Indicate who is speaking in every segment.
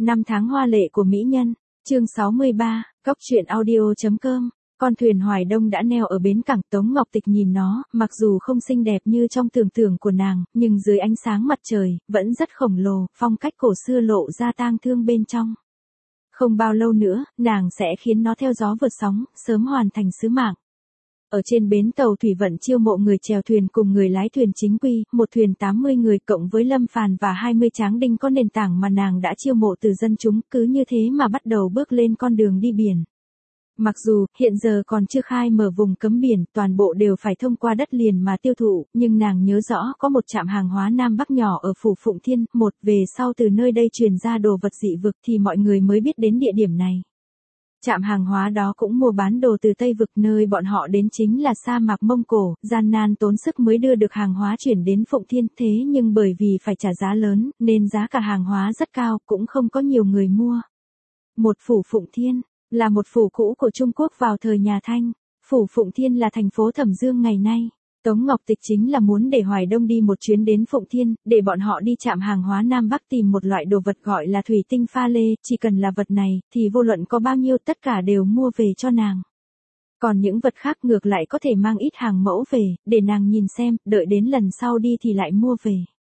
Speaker 1: Năm tháng hoa lệ của mỹ nhân, chương 63, Cóc truyện audio.com. Con thuyền Hoài Đông đã neo ở bến cảng. Tống Ngọc Tịch nhìn nó, mặc dù không xinh đẹp như trong tưởng tượng của nàng, nhưng dưới ánh sáng mặt trời, vẫn rất khổng lồ, phong cách cổ xưa lộ ra tang thương bên trong. Không bao lâu nữa, nàng sẽ khiến nó theo gió vượt sóng, sớm hoàn thành sứ mạng. Ở trên bến tàu thủy vận chiêu mộ người chèo thuyền cùng người lái thuyền chính quy, một thuyền 80 người cộng với Lâm Phàn và 20 tráng đinh có nền tảng mà nàng đã chiêu mộ từ dân chúng, cứ như thế mà bắt đầu bước lên con đường đi biển. Mặc dù, hiện giờ còn chưa khai mở vùng cấm biển, toàn bộ đều phải thông qua đất liền mà tiêu thụ, nhưng nàng nhớ rõ có một trạm hàng hóa Nam Bắc nhỏ ở Phủ Phụng Thiên, về sau từ nơi đây truyền ra đồ vật dị vực thì mọi người mới biết đến địa điểm này. Trạm hàng hóa đó cũng mua bán đồ từ Tây Vực, nơi bọn họ đến chính là sa mạc Mông Cổ, gian nan tốn sức mới đưa được hàng hóa chuyển đến Phụng Thiên, thế nhưng bởi vì phải trả giá lớn, nên giá cả hàng hóa rất cao, cũng không có nhiều người mua. Một Phủ Phụng Thiên là một phủ cũ của Trung Quốc vào thời nhà Thanh. Phủ Phụng Thiên là thành phố Thẩm Dương ngày nay. Tống Ngọc Tịch chính là muốn để Hoài Đông đi một chuyến đến Phụng Thiên, để bọn họ đi trạm hàng hóa Nam Bắc tìm một loại đồ vật gọi là thủy tinh pha lê, chỉ cần là vật này, thì vô luận có bao nhiêu tất cả đều mua về cho nàng. Còn những vật khác ngược lại có thể mang ít hàng mẫu về, để nàng nhìn xem, đợi đến lần sau đi thì lại mua về.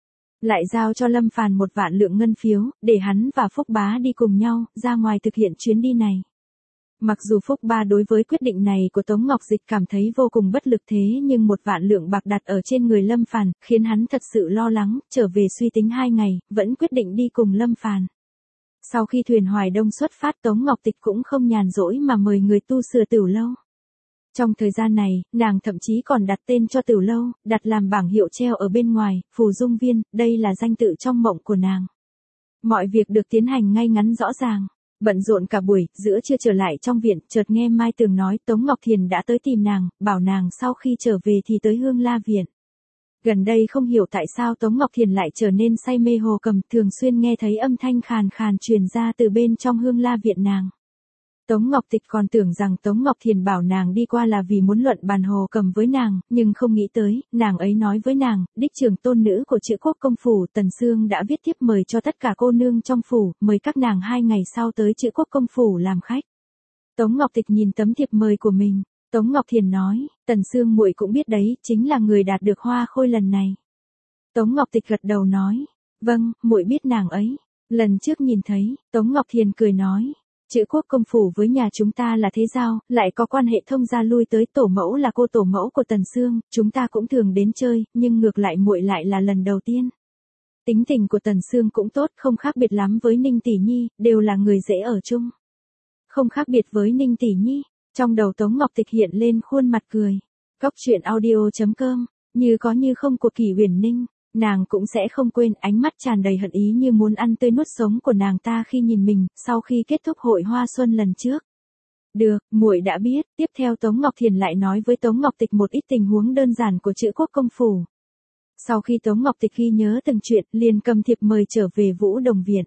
Speaker 1: Lại giao cho Lâm Phàn 1 vạn lượng ngân phiếu, để hắn và Phúc Bá đi cùng nhau, ra ngoài thực hiện chuyến đi này. Mặc dù Phúc Ba đối với quyết định này của Tống Ngọc Dịch cảm thấy vô cùng bất lực, thế nhưng 1 vạn lượng bạc đặt ở trên người Lâm Phàn, khiến hắn thật sự lo lắng, trở về suy tính 2 ngày, vẫn quyết định đi cùng Lâm Phàn. Sau khi thuyền Hoài Đông xuất phát, Tống Ngọc Tịch cũng không nhàn rỗi mà mời người tu sửa tửu lâu. Trong thời gian này, nàng thậm chí còn đặt tên cho tửu lâu, đặt làm bảng hiệu treo ở bên ngoài, Phù Dung Viên, đây là danh tự trong mộng của nàng. Mọi việc được tiến hành ngay ngắn rõ ràng. Bận rộn cả buổi, giữa trưa trở lại trong viện, chợt nghe Mai Tường nói Tống Ngọc Thiền đã tới tìm nàng, bảo nàng sau khi trở về thì tới Hương La Viện. Gần đây không hiểu tại sao Tống Ngọc Thiền lại trở nên say mê hồ cầm, thường xuyên nghe thấy âm thanh khàn khàn truyền ra từ bên trong Hương La Viện nàng. Tống Ngọc Tịch còn tưởng rằng Tống Ngọc Thiền bảo nàng đi qua là vì muốn luận bàn hồ cầm với nàng, nhưng không nghĩ tới, nàng ấy nói với nàng, đích trưởng tôn nữ của Chữ Quốc công phủ Tần Sương đã viết thiếp mời cho tất cả cô nương trong phủ, mời các nàng 2 ngày sau tới Chữ Quốc công phủ làm khách. Tống Ngọc Tịch nhìn tấm thiệp mời của mình, Tống Ngọc Thiền nói, Tần Sương muội cũng biết đấy, chính là người đạt được hoa khôi lần này. Tống Ngọc Tịch gật đầu nói, vâng, muội biết nàng ấy. Lần trước nhìn thấy, Tống Ngọc Thiền cười nói, Chữ Quốc công phủ với nhà chúng ta là thế giao, lại có quan hệ thông gia lui tới, tổ mẫu là cô tổ mẫu của Tần Sương, chúng ta cũng thường đến chơi, nhưng ngược lại muội lại là lần đầu tiên. Tính tình của Tần Sương cũng tốt, không khác biệt lắm với Ninh Tỷ Nhi, đều là người dễ ở chung. Không khác biệt với Ninh Tỷ Nhi, trong đầu Tống Ngọc Tịch hiện lên khuôn mặt cười. Cóc truyện audio.com, như có như không của Kỷ Uyển Ninh. Nàng cũng sẽ không quên ánh mắt tràn đầy hận ý như muốn ăn tươi nuốt sống của nàng ta khi nhìn mình, sau khi kết thúc hội hoa xuân lần trước. Được, muội đã biết. Tiếp theo Tống Ngọc Thiền lại nói với Tống Ngọc Tịch một ít tình huống đơn giản của Chữ Quốc công phủ. Sau khi Tống Ngọc Tịch ghi nhớ từng chuyện, liền cầm thiệp mời trở về Vũ Đồng Viện.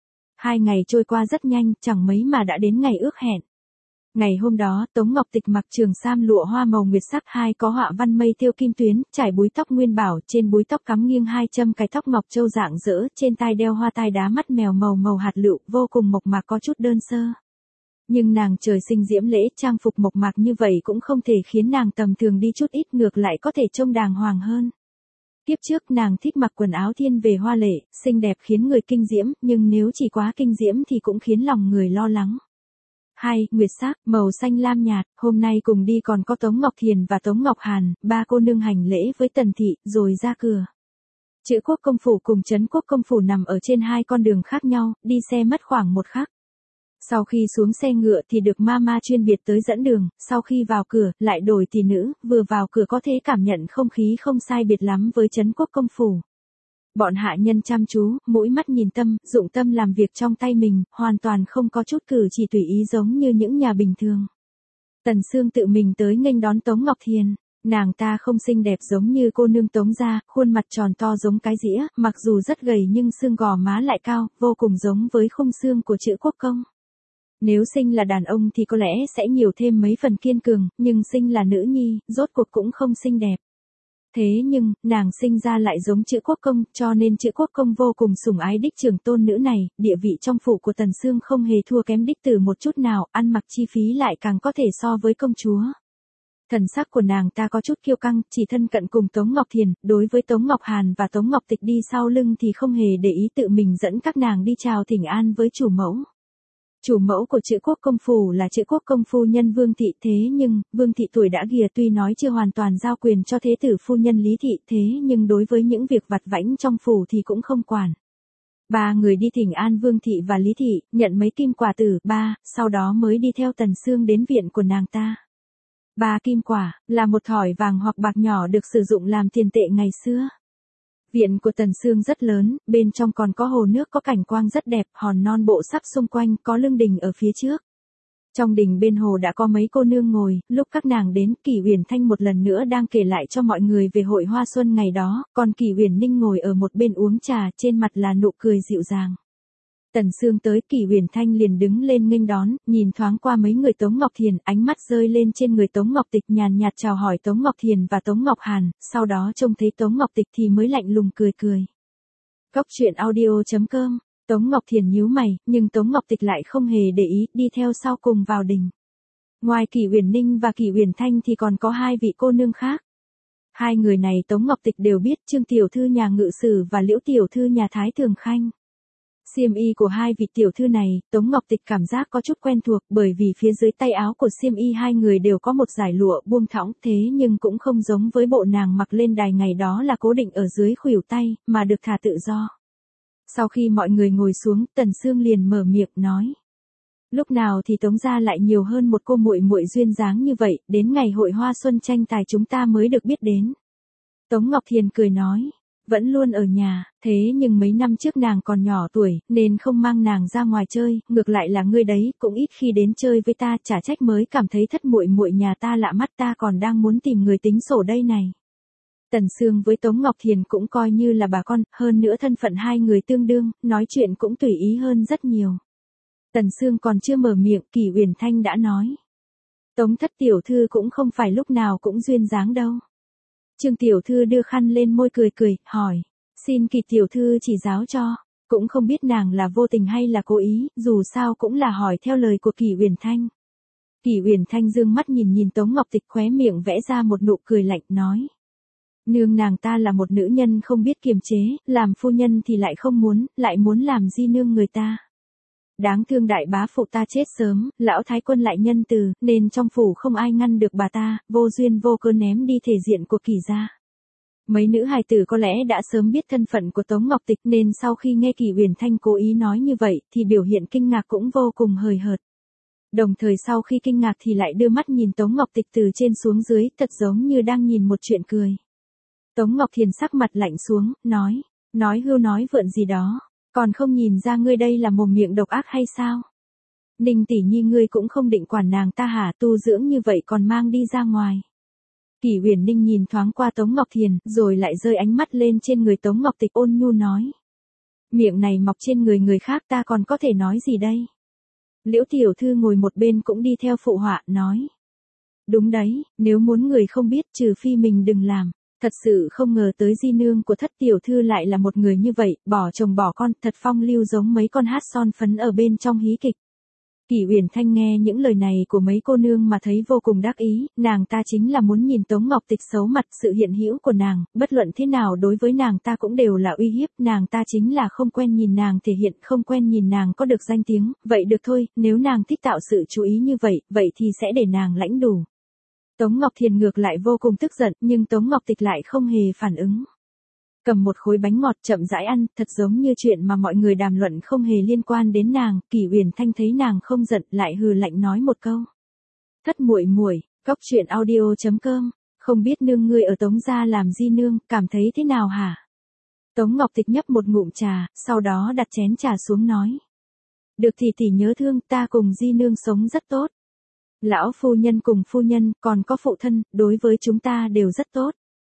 Speaker 1: 2 ngày trôi qua rất nhanh, chẳng mấy mà đã đến ngày ước hẹn. Ngày hôm đó, Tống Ngọc Tịch mặc trường sam lụa hoa màu nguyệt sắc, 2 có họa văn mây thêu kim tuyến, trải búi tóc nguyên bảo, trên búi tóc cắm nghiêng 2 châm cái tóc ngọc châu dạng dỡ, trên tai đeo hoa tai đá mắt mèo màu hạt lựu, vô cùng mộc mạc có chút đơn sơ. Nhưng nàng trời sinh diễm lễ, trang phục mộc mạc như vậy cũng không thể khiến nàng tầm thường đi chút ít, ngược lại có thể trông đàng hoàng hơn. Kiếp trước nàng thích mặc quần áo thiên về hoa lệ, xinh đẹp khiến người kinh diễm, nhưng nếu chỉ quá kinh diễm thì cũng khiến lòng người lo lắng. 2. Nguyệt sắc, màu xanh lam nhạt, hôm nay cùng đi còn có Tống Ngọc Thiền và Tống Ngọc Hàn, 3 cô nương hành lễ với Tần thị, rồi ra cửa. Chữ Quốc công phủ cùng Trấn Quốc công phủ nằm ở trên 2 con đường khác nhau, đi xe mất khoảng 1 khắc. Sau khi xuống xe ngựa thì được ma chuyên biệt tới dẫn đường, sau khi vào cửa, lại đổi tỷ nữ, vừa vào cửa có thể cảm nhận không khí không sai biệt lắm với Trấn Quốc công phủ. Bọn hạ nhân chăm chú, mũi mắt nhìn tâm, dụng tâm làm việc trong tay mình, hoàn toàn không có chút cử chỉ tùy ý giống như những nhà bình thường. Tần Sương tự mình tới nghênh đón Tống Ngọc Thiền. Nàng ta không xinh đẹp giống như cô nương Tống gia, khuôn mặt tròn to giống cái dĩa, mặc dù rất gầy nhưng xương gò má lại cao, vô cùng giống với khung xương của Chữ Quốc công. Nếu sinh là đàn ông thì có lẽ sẽ nhiều thêm mấy phần kiên cường, nhưng sinh là nữ nhi, rốt cuộc cũng không xinh đẹp. Thế nhưng, nàng sinh ra lại giống Chữ Quốc Công, cho nên Chữ Quốc Công vô cùng sủng ái đích trưởng tôn nữ này, địa vị trong phủ của Tần Sương không hề thua kém đích tử một chút nào, ăn mặc chi phí lại càng có thể so với công chúa. Thần sắc của nàng ta có chút kiêu căng, chỉ thân cận cùng Tống Ngọc Thiền, đối với Tống Ngọc Hàn và Tống Ngọc Tịch đi sau lưng thì không hề để ý, tự mình dẫn các nàng đi chào thỉnh an với chủ mẫu. Chủ mẫu của Chữ Quốc Công phủ là Chữ Quốc Công phu nhân Vương Thị, thế nhưng, Vương Thị tuổi đã ghìa, tuy nói chưa hoàn toàn giao quyền cho thế tử phu nhân Lý Thị, thế nhưng đối với những việc vặt vãnh trong phủ thì cũng không quản. Ba người đi thỉnh an Vương Thị và Lý Thị, nhận mấy kim quả tử, sau đó mới đi theo Tần Sương đến viện của nàng ta. 3 kim quả, là một thỏi vàng hoặc bạc nhỏ được sử dụng làm tiền tệ ngày xưa. Viện của Tần Sương rất lớn, bên trong còn có hồ nước có cảnh quang rất đẹp, hòn non bộ sắc xung quanh, có lưng đình ở phía trước. Trong đình bên hồ đã có mấy cô nương ngồi, lúc các nàng đến, Kỷ Uyển Thanh một lần nữa đang kể lại cho mọi người về hội hoa xuân ngày đó, còn Kỷ Uyển Ninh ngồi ở một bên uống trà, trên mặt là nụ cười dịu dàng. Tần Sương tới, Kỷ Uyển Thanh liền đứng lên nghênh đón, nhìn thoáng qua mấy người Tống Ngọc Thiền, ánh mắt rơi lên trên người Tống Ngọc Tịch, nhàn nhạt chào hỏi Tống Ngọc Thiền và Tống Ngọc Hàn, sau đó trông thấy Tống Ngọc Tịch thì mới lạnh lùng cười cười. Cóc truyện audio.com, Tống Ngọc Thiền nhíu mày, nhưng Tống Ngọc Tịch lại không hề để ý, đi theo sau cùng vào đình. Ngoài Kỷ Uyển Ninh và Kỷ Uyển Thanh thì còn có 2 vị cô nương khác. 2 người này Tống Ngọc Tịch đều biết, Trương tiểu thư nhà Ngự Sử và Liễu tiểu thư nhà Thái Thường Khanh. Xiêm y của 2 vị tiểu thư này, Tống Ngọc Tịch cảm giác có chút quen thuộc, bởi vì phía dưới tay áo của xiêm y 2 người đều có một dải lụa buông thõng, thế nhưng cũng không giống với bộ nàng mặc lên đài ngày đó là cố định ở dưới khuỷu tay, mà được thả tự do. Sau khi mọi người ngồi xuống, Tần Sương liền mở miệng nói: lúc nào thì Tống gia lại nhiều hơn một cô muội muội duyên dáng như vậy, đến ngày hội hoa xuân tranh tài chúng ta mới được biết đến. Tống Ngọc Thiền cười nói: vẫn luôn ở nhà, thế nhưng mấy năm trước nàng còn nhỏ tuổi, nên không mang nàng ra ngoài chơi, ngược lại là ngươi đấy, cũng ít khi đến chơi với ta, chả trách mới cảm thấy thất muội muội nhà ta lạ mắt, ta còn đang muốn tìm người tính sổ đây này. Tần Sương với Tống Ngọc Thiền cũng coi như là bà con, hơn nữa thân phận 2 người tương đương, nói chuyện cũng tùy ý hơn rất nhiều. Tần Sương còn chưa mở miệng, Kỷ Uyển Thanh đã nói: Tống thất tiểu thư cũng không phải lúc nào cũng duyên dáng đâu. Trương tiểu thư đưa khăn lên môi cười cười, hỏi: xin Kỷ tiểu thư chỉ giáo cho. Cũng không biết nàng là vô tình hay là cố ý, dù sao cũng là hỏi theo lời của Kỷ Uyển Thanh. Kỷ Uyển Thanh dương mắt nhìn nhìn Tống Ngọc Tịch, khóe miệng vẽ ra một nụ cười lạnh, nói: nương nàng ta là một nữ nhân không biết kiềm chế, làm phu nhân thì lại không muốn, lại muốn làm di nương người ta. Đáng thương đại bá phụ ta chết sớm, lão thái quân lại nhân từ, nên trong phủ không ai ngăn được bà ta, vô duyên vô cớ ném đi thể diện của Kỷ gia. Mấy nữ hài tử có lẽ đã sớm biết thân phận của Tống Ngọc Tịch, nên sau khi nghe Kỷ Uyển Thanh cố ý nói như vậy, thì biểu hiện kinh ngạc cũng vô cùng hời hợt. Đồng thời sau khi kinh ngạc thì lại đưa mắt nhìn Tống Ngọc Tịch từ trên xuống dưới, thật giống như đang nhìn một chuyện cười. Tống Ngọc Thiền sắc mặt lạnh xuống, nói hưu nói vượn gì đó, còn không nhìn ra ngươi đây là mồm miệng độc ác hay sao? Ninh tỷ nhi ngươi cũng không định quản nàng ta hả, tu dưỡng như vậy còn mang đi ra ngoài. Kỷ Uyển Ninh nhìn thoáng qua Tống Ngọc Thiền, rồi lại rơi ánh mắt lên trên người Tống Ngọc Tịch, ôn nhu nói: miệng này mọc trên người khác ta còn có thể nói gì đây? Liễu tiểu thư ngồi một bên cũng đi theo phụ họa, nói: đúng đấy, nếu muốn người không biết trừ phi mình đừng làm. Thật sự không ngờ tới di nương của thất tiểu thư lại là một người như vậy, bỏ chồng bỏ con, thật phong lưu giống mấy con hát son phấn ở bên trong hí kịch. Kỷ Uyển Thanh nghe những lời này của mấy cô nương mà thấy vô cùng đắc ý, nàng ta chính là muốn nhìn Tống Ngọc Tịch xấu mặt, sự hiện hữu của nàng, bất luận thế nào đối với nàng ta cũng đều là uy hiếp, nàng ta chính là không quen nhìn nàng thể hiện, không quen nhìn nàng có được danh tiếng, vậy được thôi, nếu nàng thích tạo sự chú ý như vậy, vậy thì sẽ để nàng lãnh đủ. Tống Ngọc Thiền ngược lại vô cùng tức giận, nhưng Tống Ngọc Tịch lại không hề phản ứng. Cầm một khối bánh ngọt chậm rãi ăn, thật giống như chuyện mà mọi người đàm luận không hề liên quan đến nàng. Kỷ Uyển Thanh thấy nàng không giận, lại hừ lạnh nói một câu: thất muội muội, cóc truyện audio.com, không biết nương ngươi ở Tống gia làm di nương, cảm thấy thế nào hả? Tống Ngọc Tịch nhấp một ngụm trà, sau đó đặt chén trà xuống nói: được thì tỷ nhớ thương, ta cùng di nương sống rất tốt. Lão phu nhân cùng phu nhân, còn có phụ thân, đối với chúng ta đều rất tốt.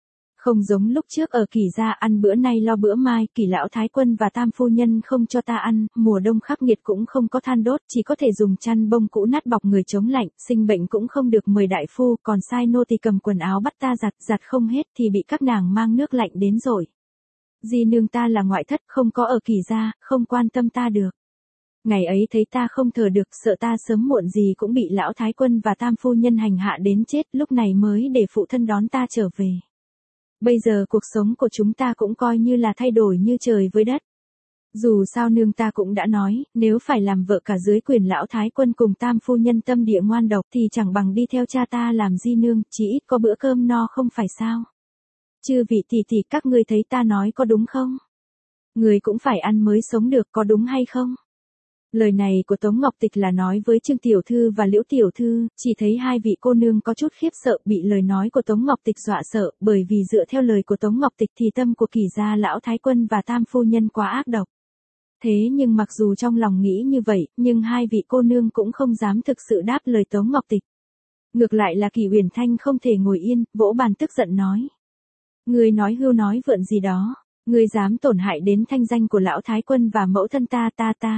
Speaker 1: Không giống lúc trước ở Kỳ gia ăn bữa nay lo bữa mai, Kỳ lão thái quân và Tam phu nhân không cho ta ăn, mùa đông khắc nghiệt cũng không có than đốt, chỉ có thể dùng chăn bông cũ nát bọc người chống lạnh, sinh bệnh cũng không được mời đại phu, còn sai nô tỳ cầm quần áo bắt ta giặt, giặt không hết thì bị các nàng mang nước lạnh đến rồi. Di nương ta là ngoại thất, không có ở Kỳ gia, không quan tâm ta được. Ngày ấy thấy ta không thở được, sợ ta sớm muộn gì cũng bị lão thái quân và Tam phu nhân hành hạ đến chết, lúc này mới để phụ thân đón ta trở về. Bây giờ cuộc sống của chúng ta cũng coi như là thay đổi như trời với đất. Dù sao nương ta cũng đã nói, nếu phải làm vợ cả dưới quyền lão thái quân cùng Tam phu nhân tâm địa ngoan độc thì chẳng bằng đi theo cha ta làm di nương, chỉ ít có bữa cơm no không phải sao. Chư vị tỷ tỷ, các ngươi thấy ta nói có đúng không? Người cũng phải ăn mới sống được, có đúng hay không? Lời này của Tống Ngọc Tịch là nói với Trương Tiểu Thư và Liễu Tiểu Thư, chỉ thấy hai vị cô nương có chút khiếp sợ, bị lời nói của Tống Ngọc Tịch dọa sợ, bởi vì dựa theo lời của Tống Ngọc Tịch thì tâm của Kỳ gia lão thái quân và Tam phu nhân quá ác độc. Thế nhưng mặc dù trong lòng nghĩ như vậy, nhưng hai vị cô nương cũng không dám thực sự đáp lời Tống Ngọc Tịch. Ngược lại là Kỳ Uyển Thanh không thể ngồi yên, vỗ bàn tức giận nói. Ngươi nói hưu nói vượn gì đó, ngươi dám tổn hại đến thanh danh của lão thái quân và mẫu thân ta.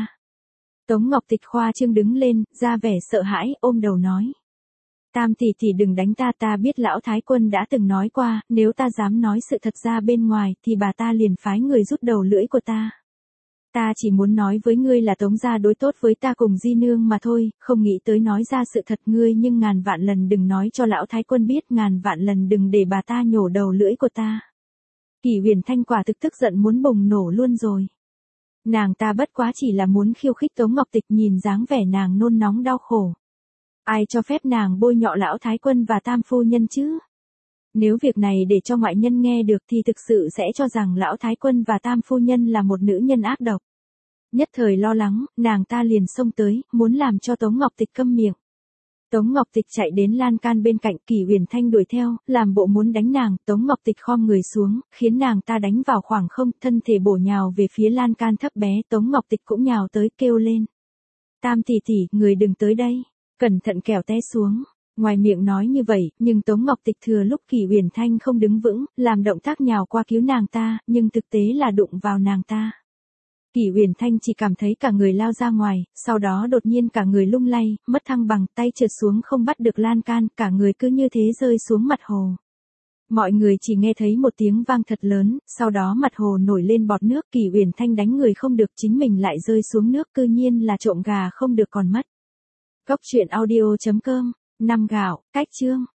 Speaker 1: Tống Ngọc Tịch khoa trương đứng lên, ra vẻ sợ hãi, ôm đầu nói. Tam tỷ tỷ đừng đánh ta biết lão thái quân đã từng nói qua, nếu ta dám nói sự thật ra bên ngoài, thì bà ta liền phái người rút đầu lưỡi của ta. Ta chỉ muốn nói với ngươi là Tống gia đối tốt với ta cùng di nương mà thôi, không nghĩ tới nói ra sự thật ngươi, nhưng ngàn vạn lần đừng nói cho lão thái quân biết, ngàn vạn lần đừng để bà ta nhổ đầu lưỡi của ta. Kỳ Huyền Thanh quả thực tức giận muốn bùng nổ luôn rồi. Nàng ta bất quá chỉ là muốn khiêu khích Tống Ngọc Tịch, nhìn dáng vẻ nàng nôn nóng đau khổ. Ai cho phép nàng bôi nhọ lão thái quân và Tam phu nhân chứ? Nếu việc này để cho ngoại nhân nghe được thì thực sự sẽ cho rằng lão thái quân và Tam phu nhân là một nữ nhân ác độc. Nhất thời lo lắng, nàng ta liền xông tới, muốn làm cho Tống Ngọc Tịch câm miệng. Tống Ngọc Tịch chạy đến lan can bên cạnh, Kỳ Huyền Thanh đuổi theo, làm bộ muốn đánh nàng, Tống Ngọc Tịch khom người xuống, khiến nàng ta đánh vào khoảng không, thân thể bổ nhào về phía lan can thấp bé, Tống Ngọc Tịch cũng nhào tới, kêu lên. Tam tỷ tỷ, người đừng tới đây, cẩn thận kẻo té xuống. Ngoài miệng nói như vậy, nhưng Tống Ngọc Tịch thừa lúc Kỳ Huyền Thanh không đứng vững, làm động tác nhào qua cứu nàng ta, nhưng thực tế là đụng vào nàng ta. Kỳ Huyền Thanh chỉ cảm thấy cả người lao ra ngoài, sau đó đột nhiên cả người lung lay, mất thăng bằng, tay trượt xuống không bắt được lan can, cả người cứ như thế rơi xuống mặt hồ. Mọi người chỉ nghe thấy một tiếng vang thật lớn, sau đó mặt hồ nổi lên bọt nước, Kỳ Huyền Thanh đánh người không được, chính mình lại rơi xuống nước, cư nhiên là trộm gà không được còn mất. Cóc truyện audio.com, 5 gạo, cách chương.